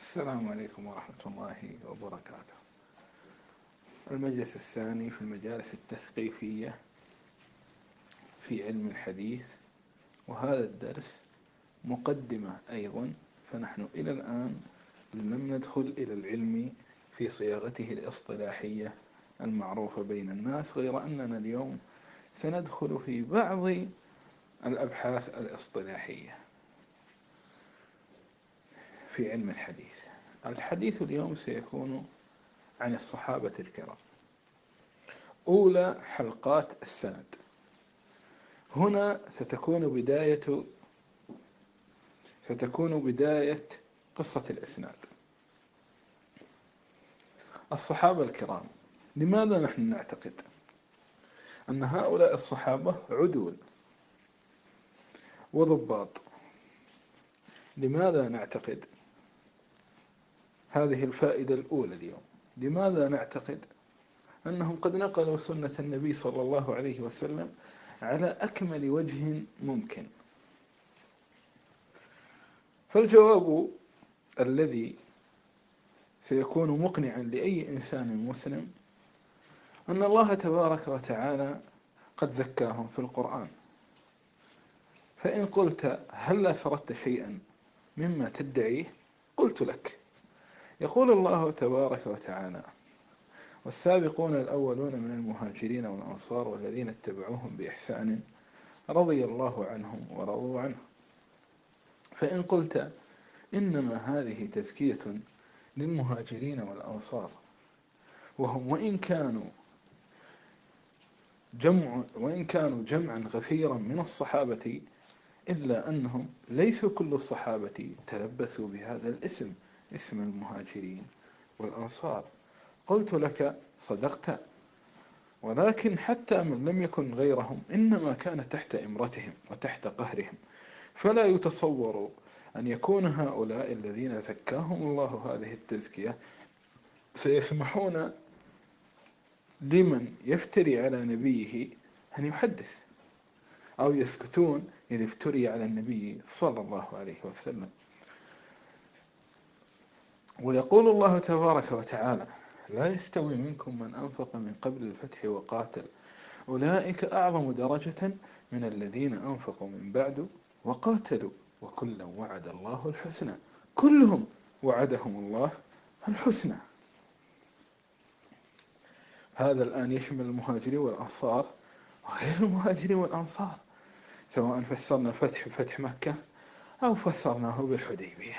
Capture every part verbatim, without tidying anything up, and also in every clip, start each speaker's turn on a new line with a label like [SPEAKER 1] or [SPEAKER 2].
[SPEAKER 1] السلام عليكم ورحمة الله وبركاته. المجلس الثاني في المجالس التثقيفية في علم الحديث، وهذا الدرس مقدمة أيضا، فنحن إلى الآن لم ندخل إلى العلم في صياغته الاصطلاحية المعروفة بين الناس، غير أننا اليوم سندخل في بعض الأبحاث الاصطلاحية في علم الحديث. الحديث اليوم سيكون عن الصحابة الكرام، أولى حلقات السند. هنا ستكون بداية ستكون بداية قصة الإسناد. الصحابة الكرام، لماذا نحن نعتقد أن هؤلاء الصحابة عدول وضباط؟ لماذا نعتقد هذه الفائدة الأولى اليوم؟ لماذا نعتقد أنهم قد نقلوا سنة النبي صلى الله عليه وسلم على أكمل وجه ممكن؟ فالجواب الذي سيكون مقنعا لأي إنسان مسلم أن الله تبارك وتعالى قد زكاهم في القرآن. فإن قلت هل أسردت شيئا مما تدعيه؟ قلت لك: يقول الله تبارك وتعالى: والسابقون الأولون من المهاجرين والأنصار والذين اتبعوهم بإحسان رضي الله عنهم ورضوا عنه. فإن قلت إنما هذه تزكية للمهاجرين والأنصار، وهم وإن كانوا جمع وإن كانوا جمعا غفيرا من الصحابة، إلا أنهم ليسوا كل الصحابة تلبسوا بهذا الاسم، اسم المهاجرين والأنصار. قلت لك: صدقت، ولكن حتى من لم يكن غيرهم إنما كان تحت إمرتهم وتحت قهرهم، فلا يتصور أن يكون هؤلاء الذين زكاهم الله هذه التزكية سيسمحون لمن يفتري على نبيه أن يحدث، أو يسكتون إذا افتري على النبي صلى الله عليه وسلم. ويقول الله تبارك وتعالى: لا يستوي منكم من أنفق من قبل الفتح وقاتل أولئك أعظم درجة من الذين أنفقوا من بعد وقاتلوا وكلا وعد الله الحسنى. كلهم وعدهم الله الحسنى. هذا الآن يشمل المهاجرين والأنصار وغير المهاجرين والأنصار، سواء فسرنا الفتح بفتح مكة أو فسرناه بالحديبية.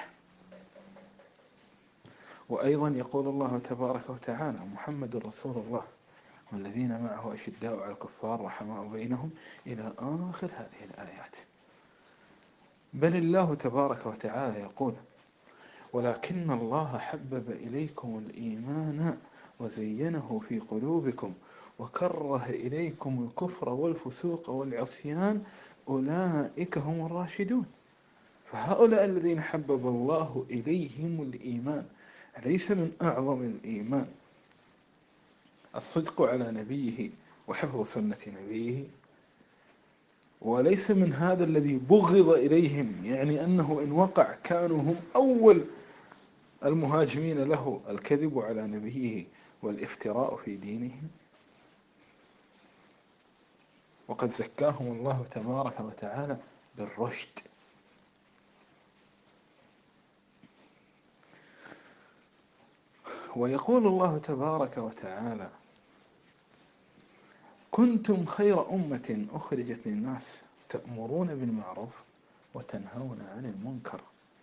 [SPEAKER 1] وأيضا يقول الله تبارك وتعالى: محمد رسول الله والذين معه أشداء على الكفار رحماء بينهم، إلى آخر هذه الآيات. بل الله تبارك وتعالى يقول: ولكن الله حبب إليكم الإيمان وزينه في قلوبكم وكره إليكم الكفر والفسوق والعصيان أولئك هم الراشدون. فهؤلاء الذين حبب الله إليهم الإيمان، أليس من أعظم الإيمان الصدق على نبيه وحفظ سنة نبيه؟ وليس من هذا الذي بغض إليهم، يعني أنه إن وقع كانوا هم أول المهاجمين له الكذب على نبيه والافتراء في دينهم؟ وقد زكاهم الله تبارك وتعالى بالرشد. ويقول الله تبارك وتعالى: كنتم خير أمة أخرجت للناس تأمرون بالمعروف وتنهون عن المنكر.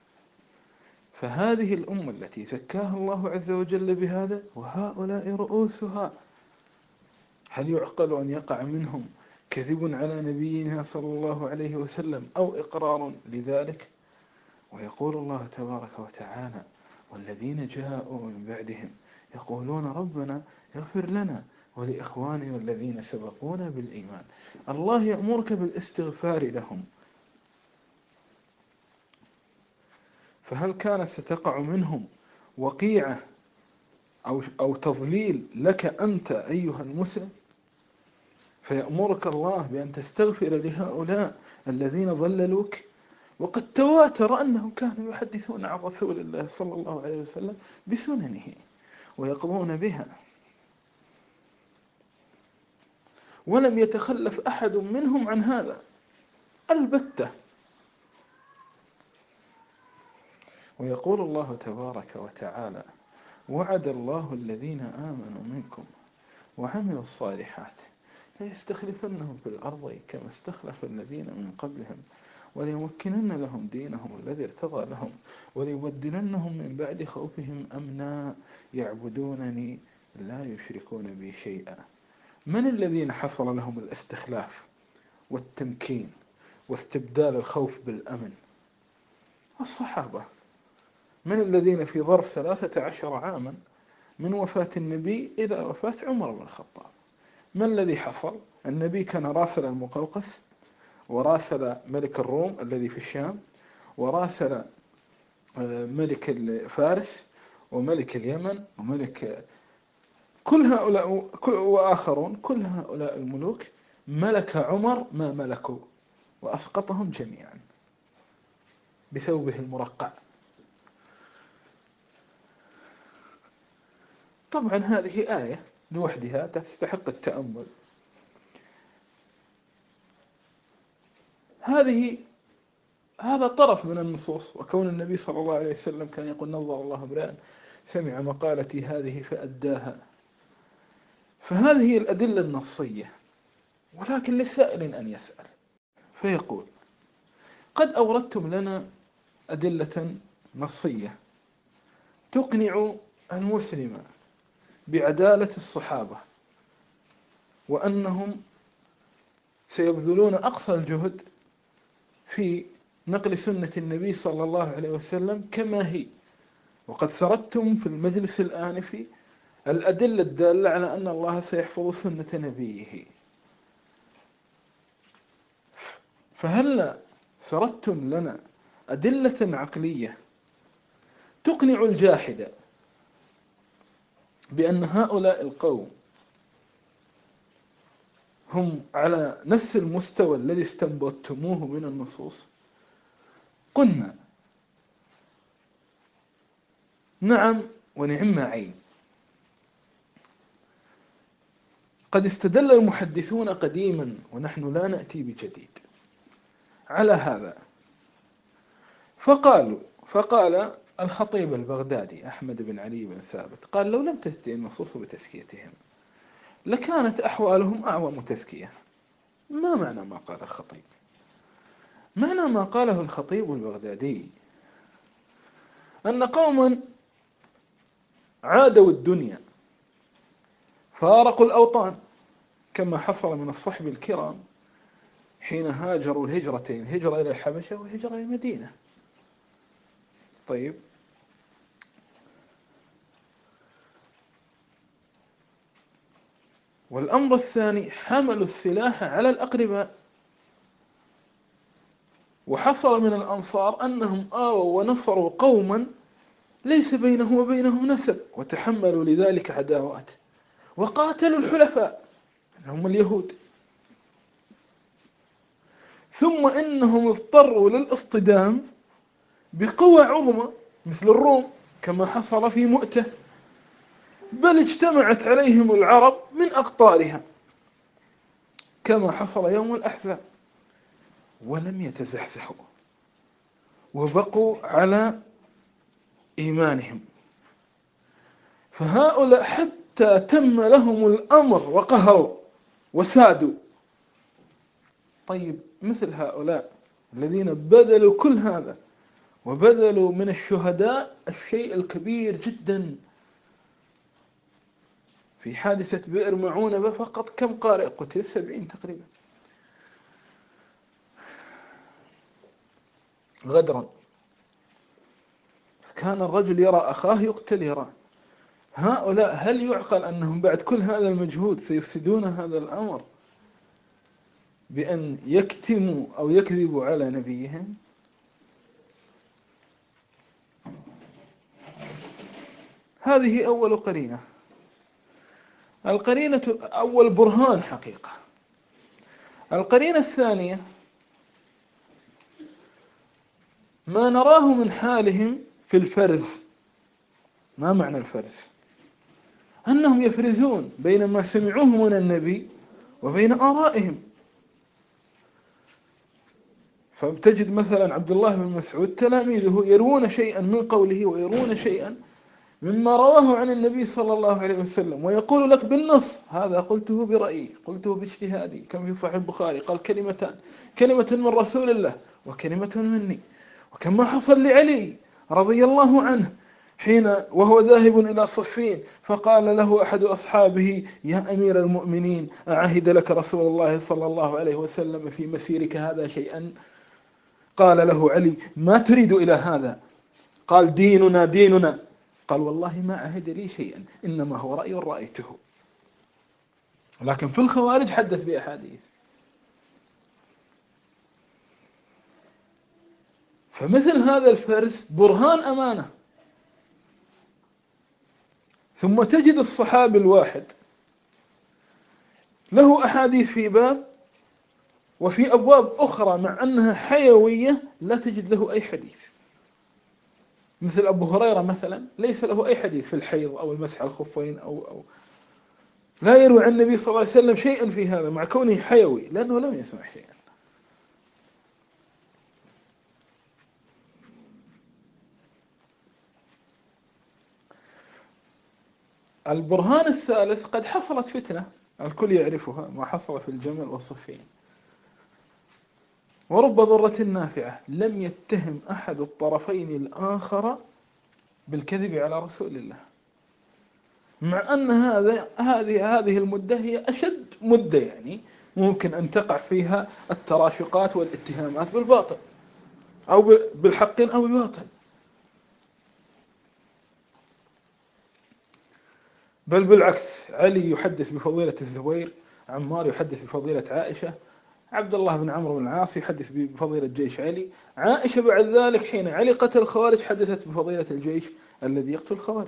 [SPEAKER 1] فهذه الأمة التي زكاها الله عز وجل بهذا، وهؤلاء رؤوسها، هل يعقل أن يقع منهم كذب على نبينا صلى الله عليه وسلم أو إقرار لذلك؟ ويقول الله تبارك وتعالى: والذين جاءوا من بعدهم يقولون ربنا اغفر لنا ولإخواننا الذين سبقونا بالإيمان. الله يأمرك بالاستغفار لهم، فهل كانت ستقع منهم وقيعة أو, أو تضليل لك أنت أيها المسلم، فيأمرك الله بأن تستغفر لهؤلاء الذين ضللوك؟ وقد تواتر أنهم كانوا يحدثون عن رسول الله صلى الله عليه وسلم بسننه ويقضون بها، ولم يتخلف أحد منهم عن هذا البتة. ويقول الله تبارك وتعالى: وعد الله الذين آمنوا منكم وعملوا الصالحات ليستخلفنهم في الأرض كما استخلف الذين من قبلهم وليمكنن لهم دينهم الذي ارتضى لهم وليبدلنهم من بعد خوفهم أمنا يعبدونني لا يشركون بي شيئا. من الذين حصل لهم الاستخلاف والتمكين واستبدال الخوف بالأمن؟ الصحابة. من الذين في ظرف ثلاثة عشر عاما من وفاة النبي إلى وفاة عمر بن الخطاب، ما الذي حصل؟ النبي كان راسل المقوقس، وراسل ملك الروم الذي في الشام، وراسل ملك فارس وملك اليمن وملك كل هؤلاء وآخرون، كل هؤلاء الملوك ملك عمر ما ملكوا وأسقطهم جميعا بثوبه المرقع. طبعا هذه آية لوحدها تستحق التأمل. هذه هذا طرف من النصوص، وكون النبي صلى الله عليه وسلم كان يقول: نظر الله امرأ سمع مقالتي هذه فأداها. فهذه هي الأدلة النصية، ولكن لسائل أن يسأل فيقول: قد أوردتم لنا أدلة نصية تقنع المسلم بعدالة الصحابة وأنهم سيبذلون أقصى الجهد في نقل سنة النبي صلى الله عليه وسلم كما هي، وقد سردتم في المجلس الآنف الأدلة الدالة على أن الله سيحفظ سنة نبيه، فهل سردتم لنا أدلة عقلية تقنع الجاحد بأن هؤلاء القوم هم على نفس المستوى الذي استنبطتموه من النصوص؟ قلنا: نعم ونعم عين. قد استدل المحدثون قديما ونحن لا نأتي بجديد على هذا، فقالوا فقال الخطيب البغدادي أحمد بن علي بن ثابت قال: لو لم تأتي النصوص بتزكيتهم لكانت أحوالهم أعظم تزكية. ما معنى ما قال الخطيب؟ معنى ما قاله الخطيب البغدادي أن قوما عادوا الدنيا فارقوا الأوطان، كما حصل من الصحب الكرام حين هاجروا الهجرتين، الهجرة إلى الحبشة والهجرة إلى المدينة. طيب، والأمر الثاني: حملوا السلاح على الأقرباء، وحصل من الأنصار أنهم آووا ونصروا قوما ليس بينه وبينهم نسب، وتحملوا لذلك عداوات، وقاتلوا الحلفاء هم اليهود، ثم إنهم اضطروا للاصطدام بقوى عظمى مثل الروم كما حصل في مؤتة، بل اجتمعت عليهم العرب من أقطارها كما حصل يوم الأحزاب، ولم يتزحزحوا وبقوا على إيمانهم. فهؤلاء حتى تم لهم الأمر وقهروا وسادوا. طيب، مثل هؤلاء الذين بذلوا كل هذا وبذلوا من الشهداء الشيء الكبير جدا، في حادثة بئر معونة فقط كم قارئ قتل؟ سبعين تقريبا غدرا. كان الرجل يرى أخاه يقتل يراه. هؤلاء هل يعقل أنهم بعد كل هذا المجهود سيفسدون هذا الأمر بأن يكتموا أو يكذبوا على نبيهم؟ هذه أول قرينة. القرينة أول برهان حقيقة. القرينة الثانية: ما نراه من حالهم في الفرز. ما معنى الفرز؟ أنهم يفرزون بين ما سمعوه من النبي وبين آرائهم. فبتجد مثلا عبد الله بن مسعود تلاميذه يروون شيئا من قوله ويروون شيئا مما رواه عن النبي صلى الله عليه وسلم، ويقول لك بالنص: هذا قلته برأيي، قلته باجتهادي. كم في صحيح البخاري قال كلمتان: كلمة من رسول الله وكلمة مني. وكما حصل لعلي رضي الله عنه حين وهو ذاهب إلى صفين فقال له أحد أصحابه: يا أمير المؤمنين، أعهد لك رسول الله صلى الله عليه وسلم في مسيرك هذا شيئا؟ قال له علي: ما تريد إلى هذا؟ قال: ديننا ديننا. قال: والله ما عهد لي شيئا، إنما هو رأي رأيته. لكن في الخوارج حدث بأحاديث. فمثل هذا الفرز برهان أمانة. ثم تجد الصحابي الواحد له أحاديث في باب، وفي أبواب أخرى مع أنها حيوية لا تجد له أي حديث. مثل أبو هريرة مثلا ليس له أي حديث في الحيض أو المسح على الخفين أو أو لا يروي عن النبي صلى الله عليه وسلم شيئا في هذا، مع كونه حيوي لأنه لم يسمع شيئا. البرهان الثالث: قد حصلت فتنة الكل يعرفها، ما حصل في الجمل والصفين. ورب ضرة نافعة، لم يتهم أحد الطرفين الآخر بالكذب على رسول الله، مع أن هذا هذه هذه المدة هي أشد مدة، يعني ممكن أن تقع فيها التراشقات والاتهامات بالباطل أو بالحق أو الباطل. بل بالعكس، علي يحدث بفضيلة الزبير، عمار يحدث بفضيلة عائشة، عبد الله بن عمرو بن العاص يحدث بفضيلة جيش علي، عائشة بعد ذلك حين علي قتل الخوارج حدثت بفضيلة الجيش الذي يقتل الخوارج.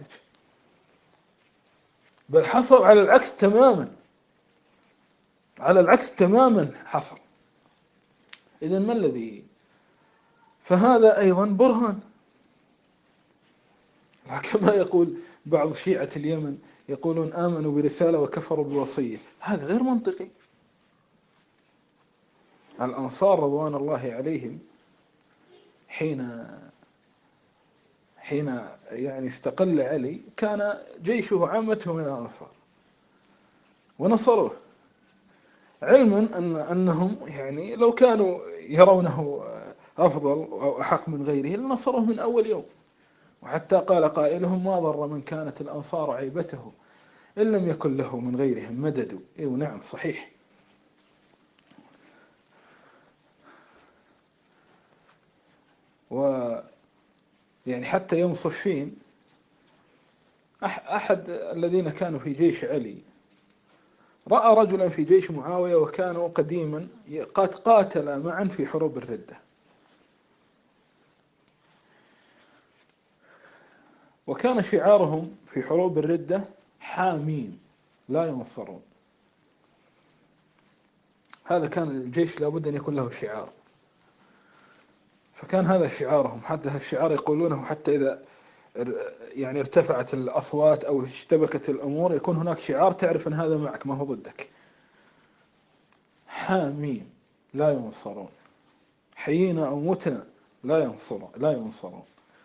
[SPEAKER 1] بل حصل على العكس تماما، على العكس تماما حصل. إذن ما الذي؟ فهذا أيضا برهان. كما يقول بعض شيعة اليمن، يقولون آمنوا برسالة وكفروا بوصية. هذا غير منطقي. الأنصار رضوان الله عليهم حين حين يعني استقل علي كان جيشه عامته من الأنصار ونصروه، علما أن أنهم يعني لو كانوا يرونه أفضل أو أحق من غيره لنصروه من أول يوم. وحتى قال قائلهم: ما ضر من كانت الأنصار عيبته إن لم يكن له من غيرهم مدد. إيه نعم صحيح. و يعني حتى يوم صفين أحد الذين كانوا في جيش علي رأى رجلا في جيش معاوية وكانوا قديما قد قاتل معا في حروب الردة، وكان شعارهم في حروب الردة: حامين لا ينصرون. هذا كان الجيش لابد أن يكون له شعار، فكان هذا شعارهم. حتى الشعار يقولونه حتى إذا يعني ارتفعت الأصوات أو اشتبكت الأمور يكون هناك شعار تعرف أن هذا معك ما هو ضدك: حامين لا ينصرون، حيينا أو متنا لا ينصرون لا ينصرون.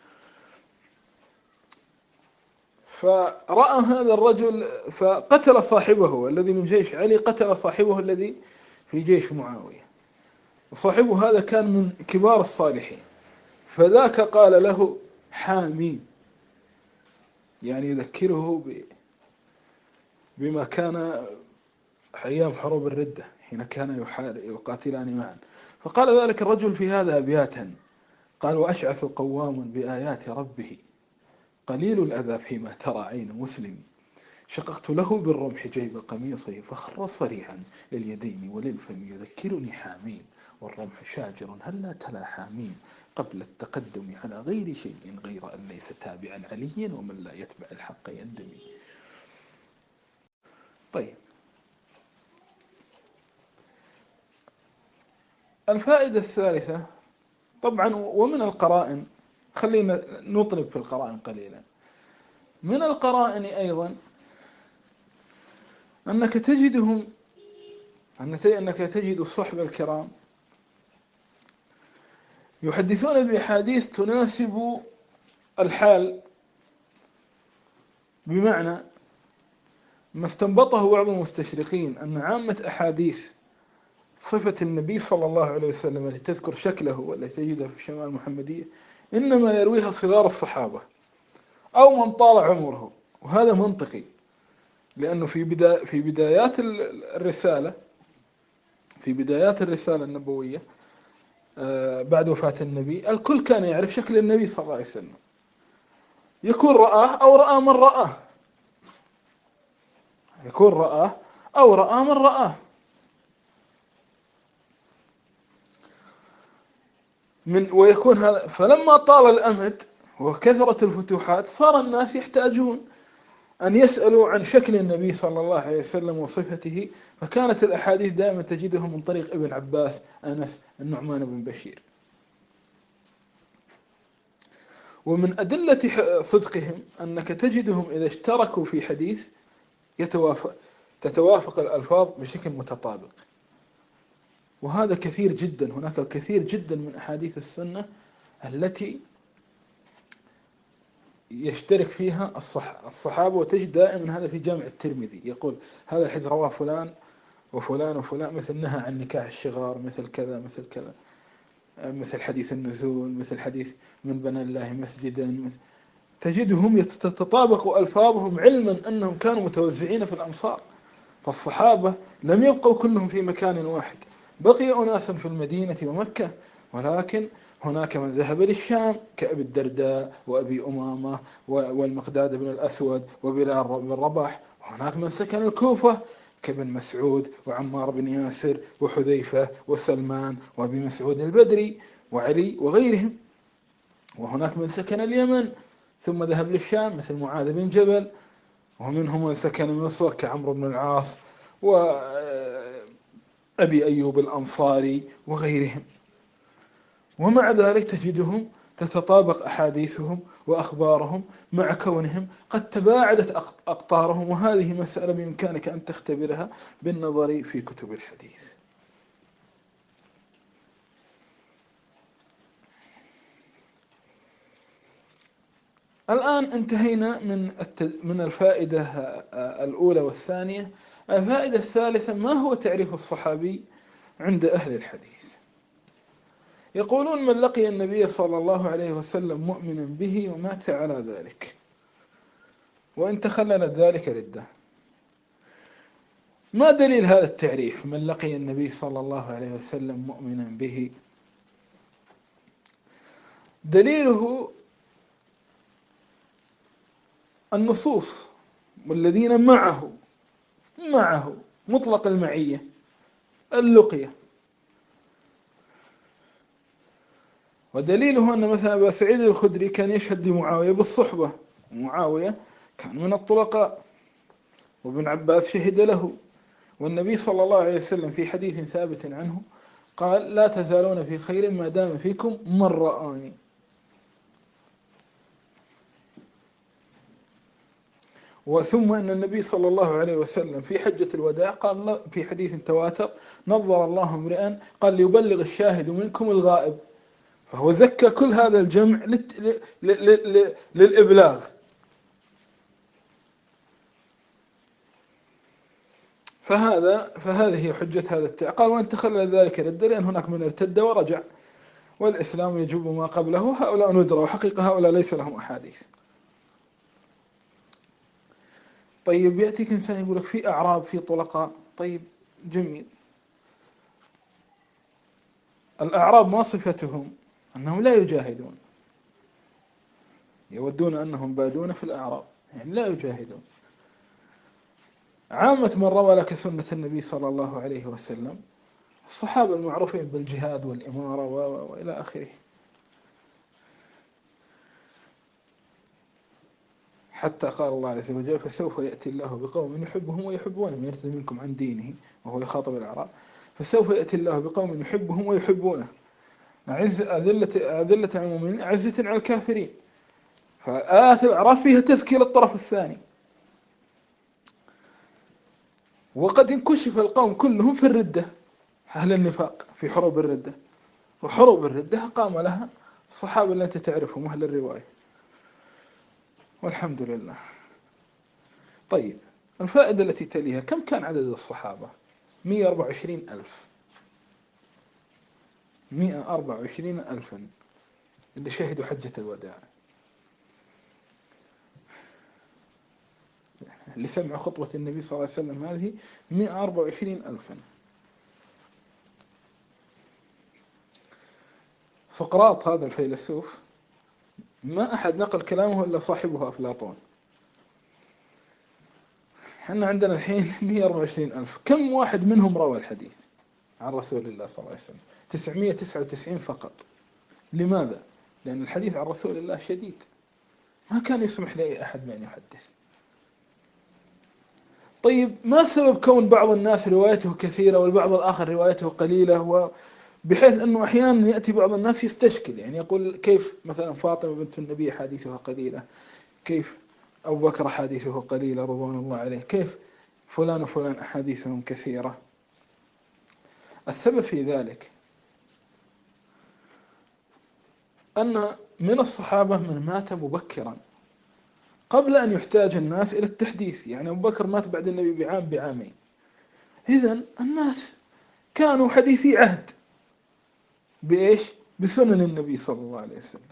[SPEAKER 1] فرأى هذا الرجل فقتل صاحبه الذي من جيش علي، قتل صاحبه الذي في جيش معاوية، وصاحبه هذا كان من كبار الصالحين. فذاك قال له: حامين، يعني يذكره بما كان أيام حروب الردة حين كان يقاتلان معا. فقال ذلك الرجل في هذا أبياتا، قال: وأشعث قوام بآيات ربه، قليل الأذى فيما ترى عين مسلم، شققت له بالرمح جيب قميصه فخر صريعا لليدين وللفم، يذكرني حامين والرمح شاجر هل لا تلا حامين، قبل التقدم على غير شيء غير أن ليس تابعا علي، ومن لا يتبع الحق يندمي. طيب، الفائدة الثالثة طبعا ومن القرائن، خلينا نطلب في القرائن قليلا. من القرائن أيضا أنك تجدهم أنك تجد الصحبة الكرام يحدثون بأحاديث تناسب الحال، بمعنى ما استنبطه بعض المستشرقين أن عامة أحاديث صفة النبي صلى الله عليه وسلم التي تذكر شكله والتي تجدها في الشمال المحمدية إنما يرويها صغار الصحابة أو من طال عمره. وهذا منطقي، لأنه في بدا في بدايات الرسالة في بدايات الرسالة النبوية بعد وفاة النبي الكل كان يعرف شكل النبي صلى الله عليه وسلم، يكون رآه أو رأى من رآه يكون رآه أو رأى من رآه من ويكون هذا. فلما طال الأمد وكثرت الفتوحات صار الناس يحتاجون أن يسألوا عن شكل النبي صلى الله عليه وسلم وصفته، فكانت الأحاديث دائما تجدها من طريق ابن عباس، أنس، النعمان بن بشير. ومن أدلة صدقهم أنك تجدهم إذا اشتركوا في حديث يتوافق تتوافق الألفاظ بشكل متطابق، وهذا كثير جدا. هناك الكثير جدا من أحاديث السنة التي يشترك فيها الصحابة، وتجد دائما هذا في جامع الترمذي يقول هذا الحديث رواه فلان وفلان وفلان، مثل نهى عن نكاح الشغار، مثل كذا مثل كذا، مثل حديث النزول، مثل حديث من بنى الله مسجدا. تجدهم تتطابق ألفاظهم علما أنهم كانوا متوزعين في الأمصار. فالصحابة لم يبقوا كلهم في مكان واحد، بقي أناس في المدينة ومكة، ولكن هناك من ذهب للشام كأبي الدرداء وأبي أمامة والمقداد بن الأسود وبلال بن رباح، وهناك من سكن الكوفة كابن مسعود وعمار بن ياسر وحذيفة وسلمان وأبي مسعود البدري وعلي وغيرهم، وهناك من سكن اليمن ثم ذهب للشام مثل معاذ بن جبل، ومنهم من سكن مصر كعمرو بن العاص وأبي أيوب الأنصاري وغيرهم. ومع ذلك تجدهم تتطابق أحاديثهم وأخبارهم مع كونهم قد تباعدت أقطارهم، وهذه مسألة بإمكانك أن تختبرها بالنظر في كتب الحديث. الآن انتهينا من من الفائدة الأولى والثانية. الفائدة الثالثة: ما هو تعريف الصحابي عند أهل الحديث؟ يقولون من لقي النبي صلى الله عليه وسلم مؤمنا به ومات على ذلك وإن تخللت ذلك ردة. ما دليل هذا التعريف من لقي النبي صلى الله عليه وسلم مؤمنا به؟ دليله النصوص والذين معه معه مطلق المعية اللقية. ودليله أن مثلا أبا سعيد الخدري كان يشهد لمعاوية بالصحبة، ومعاوية كان من الطلقاء، وابن عباس شهد له، والنبي صلى الله عليه وسلم في حديث ثابت عنه قال: لا تزالون في خير ما دام فيكم من رآني. وثم أن النبي صلى الله عليه وسلم في حجة الوداع قال في حديث تواتر: نظر الله امرئا قال ليبلغ الشاهد منكم الغائب. فهو زكى كل هذا الجمع للإبلاغ. فهذا فهذه هي حجة هذا التعقال. قال: وأن تخلل ذلك ردة، لأن هناك من ارتد ورجع، والإسلام يجب ما قبله. هؤلاء ندرى، وحقيقة هؤلاء ليس لهم أحاديث. طيب يأتيك إنسان يقول لك في أعراب، في طلقاء. طيب جميل، الأعراب ما صفتهم؟ أنهم لا يجاهدون، يودون أنهم بادون في الأعراب، يعني لا يجاهدون. عامة من روى لك سنة النبي صلى الله عليه وسلم الصحابة المعروفين بالجهاد والإمارة وإلى آخره. حتى قال الله عز وجل: فسوف يأتي الله بقوم يحبهم ويحبونه من يرتد منكم عن دينه، وهو يخاطب الأعراب. فسوف يأتي الله بقوم يحبهم ويحبونه أعز أذلة أذلة على المؤمنين أعزة على الكافرين. فآيات الأعراف فيها تذكير الطرف الثاني. وقد انكشف القوم كلهم في الردة، أهل النفاق في حروب الردة، وحروب الردة قام لها الصحابة اللي أنت تعرفهم أهل الرواية، والحمد لله. طيب، الفائدة التي تليها: كم كان عدد الصحابة؟ مئة وأربعة وعشرين ألف، مئة وأربعة وعشرين ألفا اللي شهدوا حجة الوداع، اللي سمعوا خطبة النبي صلى الله عليه وسلم هذه مئة وأربعة وعشرين ألفا. سقراط هذا الفيلسوف ما أحد نقل كلامه إلا صاحبه أفلاطون. احنا عندنا الحين مئة وأربعة وعشرين ألف، كم واحد منهم روى الحديث عن رسول الله صلى الله عليه وسلم؟ تسعمئة وتسعة وتسعين فقط. لماذا؟ لأن الحديث عن رسول الله شديد، ما كان يسمح لأي أحد بأن يحدث. طيب، ما سبب كون بعض الناس روايته كثيرة والبعض الآخر روايته قليلة، بحيث أنه أحيانا يأتي بعض الناس يستشكل، يعني يقول كيف مثلا فاطمة بنت النبي حديثها قليلة، كيف أبو بكر حديثه قليلة رضوان الله عليه، كيف فلان وفلان أحاديثهم كثيرة؟ السبب في ذلك أن من الصحابة من مات مبكرا قبل أن يحتاج الناس إلى التحديث، يعني أبو بكر مات بعد النبي بعام بعامين، إذن الناس كانوا حديثي عهد بإيش؟ بسنن النبي صلى الله عليه وسلم.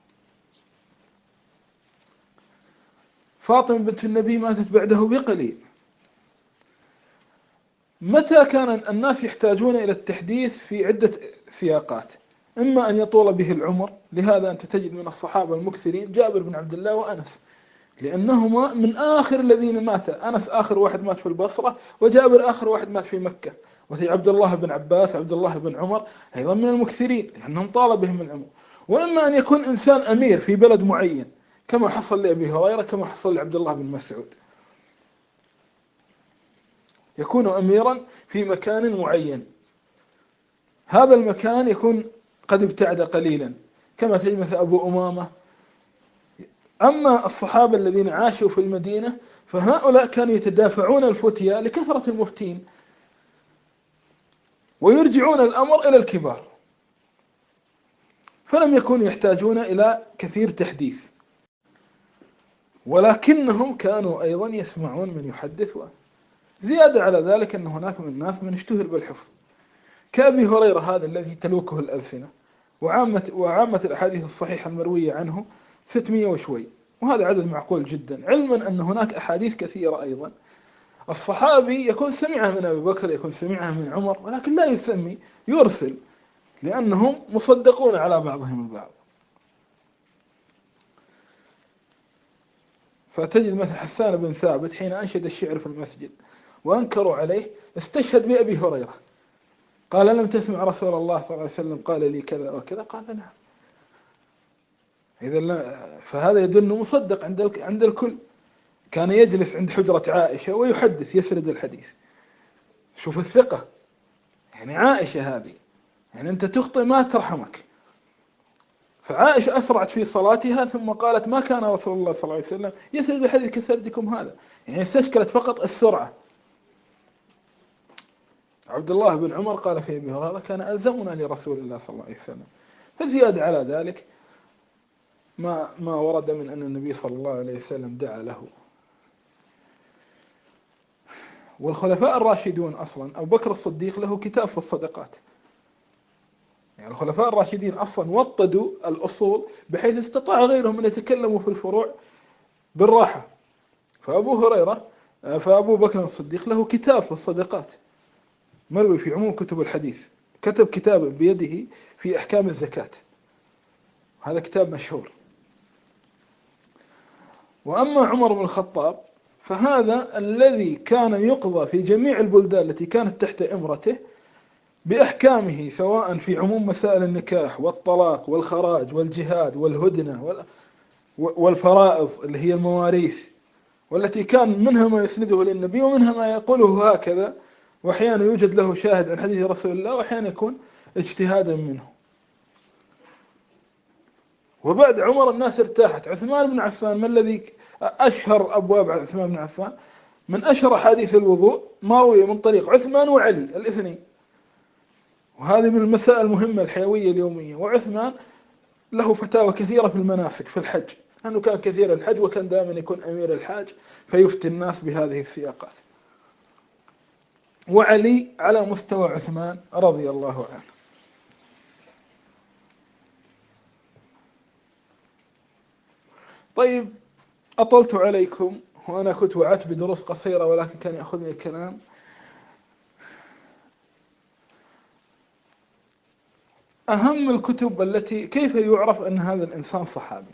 [SPEAKER 1] فاطمة بنت النبي ماتت بعده بقليل. متى كان الناس يحتاجون إلى التحديث؟ في عدة سياقات: إما أن يطول به العمر، لهذا أنت تجد من الصحابة المكثرين جابر بن عبد الله وأنس، لأنهما من آخر الذين مات. أنس آخر واحد مات في البصرة، وجابر آخر واحد مات في مكة. وفي عبد الله بن عباس، عبد الله بن عمر أيضا من المكثرين لأنهم طال بهم العمر. وإما أن يكون إنسان أمير في بلد معين، كما حصل لأبي هريرة، كما حصل لعبد الله بن مسعود، يكون أميرا في مكان معين، هذا المكان يكون قد ابتعد قليلا، كما تجد مثل أبو أمامة. أما الصحابة الذين عاشوا في المدينة فهؤلاء كانوا يتدافعون الفتيا لكثرة المفتين، ويرجعون الأمر إلى الكبار، فلم يكونوا يحتاجون إلى كثير تحديث، ولكنهم كانوا أيضا يسمعون من يحدث. زيادة على ذلك أن هناك من الناس من اشتهر بالحفظ، كأبي هريرة هذا الذي تلوكه الألسنة، وعامة, وعامة الأحاديث الصحيحة المروية عنه ستمئة وشوي، وهذا عدد معقول جدا، علما أن هناك أحاديث كثيرة أيضا الصحابي يكون سمعها من أبي بكر، يكون سمعها من عمر، ولكن لا يسمي، يرسل، لأنهم مصدقون على بعضهم البعض. فتجد مثل حسان بن ثابت حين أنشد الشعر في المسجد وأنكروا عليه استشهد بأبي هريرة، قال: لم تسمع رسول الله صلى الله عليه وسلم قال لي كذا وكذا؟ قال: نعم. إذا لا، فهذا يدل أنه مصدق عند عند الكل. كان يجلس عند حجرة عائشة ويحدث، يسرد الحديث. شوف الثقة، يعني عائشة هذه، يعني أنت تخطئ ما ترحمك. فعائشة أسرعت في صلاتها ثم قالت: ما كان رسول الله صلى الله عليه وسلم يسرد الحديث كسردكم هذا، يعني استشكلت فقط السرعة. عبد الله بن عمر قال في أبي هريرة: كان ألزمنا لرسول الله صلى الله عليه وسلم. فزيادة على ذلك ما ما ورد من أن النبي صلى الله عليه وسلم دعا له. والخلفاء الراشدون أصلا، أبو بكر الصديق له كتاب في الصدقات، يعني الخلفاء الراشدين أصلا وطدوا الأصول بحيث استطاع غيرهم أن يتكلموا في الفروع بالراحة. فأبو هريرة فأبو بكر الصديق له كتاب في الصدقات مروي في عموم كتب الحديث، كتب كتاب بيده في أحكام الزكاة، هذا كتاب مشهور. وأما عمر بن الخطاب فهذا الذي كان يقضى في جميع البلدان التي كانت تحت إمرته بأحكامه، سواء في عموم مسائل النكاح والطلاق والخراج والجهاد والهدنة والفرائض اللي هي المواريث، والتي كان منها ما يسنده للنبي ومنها ما يقوله هكذا، وأحيانا يوجد له شاهد عن حديث رسول الله، وأحيانا يكون اجتهادا منه. وبعد عمر الناس ارتاحت. عثمان بن عفان ما الذي أشهر أبواب عثمان بن عفان؟ من أشهر أحاديث الوضوء ما روي من طريق عثمان وعلي الاثنين، وهذه من المسائل المهمة الحيوية اليومية. وعثمان له فتاوى كثيرة في المناسك في الحج، أنه كان كثير الحج وكان دائما يكون أمير الحاج فيفتي الناس بهذه السياقات. وعلي على مستوى عثمان رضي الله عنه. طيب، أطلت عليكم وأنا كنت وعدت بدروس قصيرة ولكن كان يأخذني الكلام. أهم الكتب التي كيف يعرف أن هذا الإنسان صحابي؟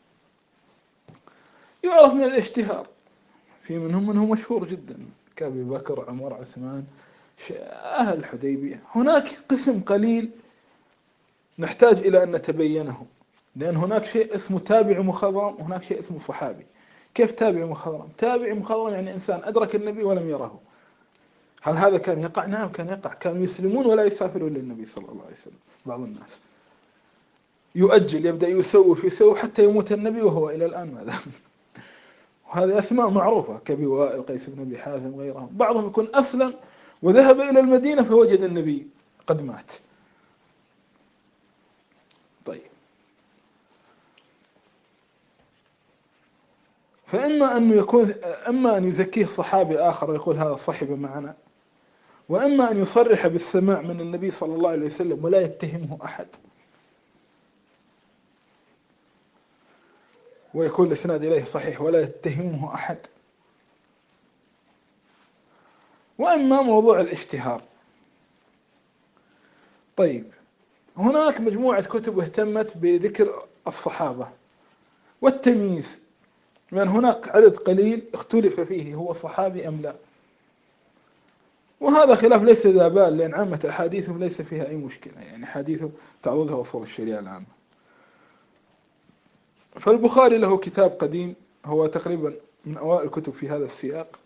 [SPEAKER 1] يعرف من الاشتهار، في منهم من هو مشهور جدا كأبي بكر عمر عثمان أهل الحديبية. هناك قسم قليل نحتاج إلى أن نتبينه، لأن هناك شيء اسمه تابع مخضرم وهناك شيء اسمه صحابي. كيف تابع مخضرم؟ تابع مخضرم يعني إنسان أدرك النبي ولم يره. هل هذا كان يقع؟ نعم كان يقع. كانوا يسلمون ولا يسافرون للنبي صلى الله عليه وسلم. بعض الناس يؤجل، يبدأ يسوف يسوف حتى يموت النبي وهو إلى الآن ماذا. وهذه أسماء معروفة كأبي وائل قيس بن أبي حازم غيرهم. بعضهم يكون أسلم وذهب إلى المدينة فوجد النبي قد مات. طيب، فإما أن يكون أما أن يزكيه صحابي آخر ويقول هذا صحب معنا، وإما أن يصرح بالسماع من النبي صلى الله عليه وسلم ولا يتهمه أحد ويكون الإسناد إليه صحيح ولا يتهمه أحد، وإما موضوع الاشتهار. طيب، هناك مجموعة كتب اهتمت بذكر الصحابة والتمييز، من هناك عدد قليل اختلف فيه هو صحابي أم لا، وهذا خلاف ليس ذا بال، لأن عامة أحاديثهم ليس فيها أي مشكلة، يعني حديثه تعوضها أصول الشريعة العامة. فالبخاري له كتاب قديم هو تقريبا من أوائل الكتب في هذا السياق،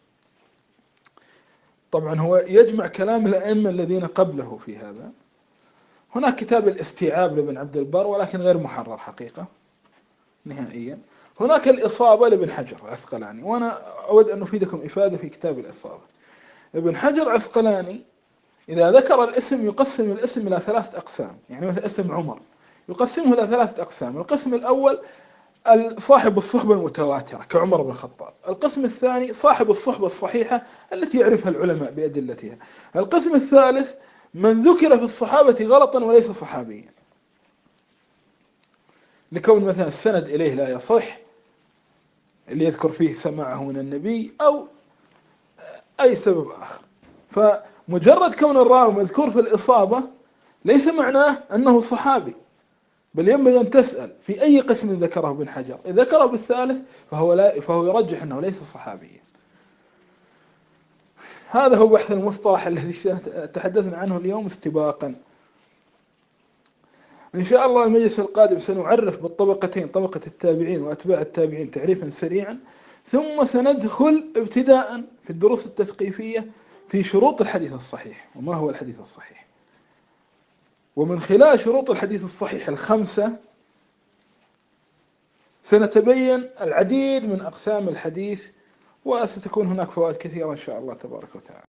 [SPEAKER 1] طبعا هو يجمع كلام الأئمة الذين قبله في هذا. هناك كتاب الاستيعاب لابن عبد البر ولكن غير محرر حقيقة نهائيا. هناك الإصابة لابن حجر العسقلاني، وأنا أود أن أفيدكم إفادة في كتاب الإصابة. ابن حجر العسقلاني إذا ذكر الاسم يقسم الاسم إلى ثلاثة أقسام، يعني مثل اسم عمر يقسمه إلى ثلاثة أقسام. القسم الأول صاحب الصحبة المتواترة كعمر بن الخطاب. القسم الثاني صاحب الصحبة الصحيحة التي يعرفها العلماء بأدلتها. القسم الثالث من ذكر في الصحابة غلطا وليس صحابيا، لكون مثلا السند إليه لا يصح، اللي يذكر فيه سماعه من النبي أو أي سبب آخر. فمجرد كون الراوي مذكور في الإصابة ليس معناه أنه صحابي، بل ينبغي أن تسأل في أي قسم ذكره ابن حجر. إذا ذكره بالثالث فهو, لا فهو يرجح أنه ليس صحابيا. هذا هو بحث المصطلح الذي تحدثنا عنه اليوم استباقا. إن شاء الله المجلس القادم سنعرف بالطبقتين، طبقة التابعين وأتباع التابعين تعريفا سريعا، ثم سندخل ابتداء في الدروس التثقيفية في شروط الحديث الصحيح وما هو الحديث الصحيح. ومن خلال شروط الحديث الصحيح الخمسة سنتبين العديد من أقسام الحديث، وستكون هناك فوائد كثيرة إن شاء الله تبارك وتعالى.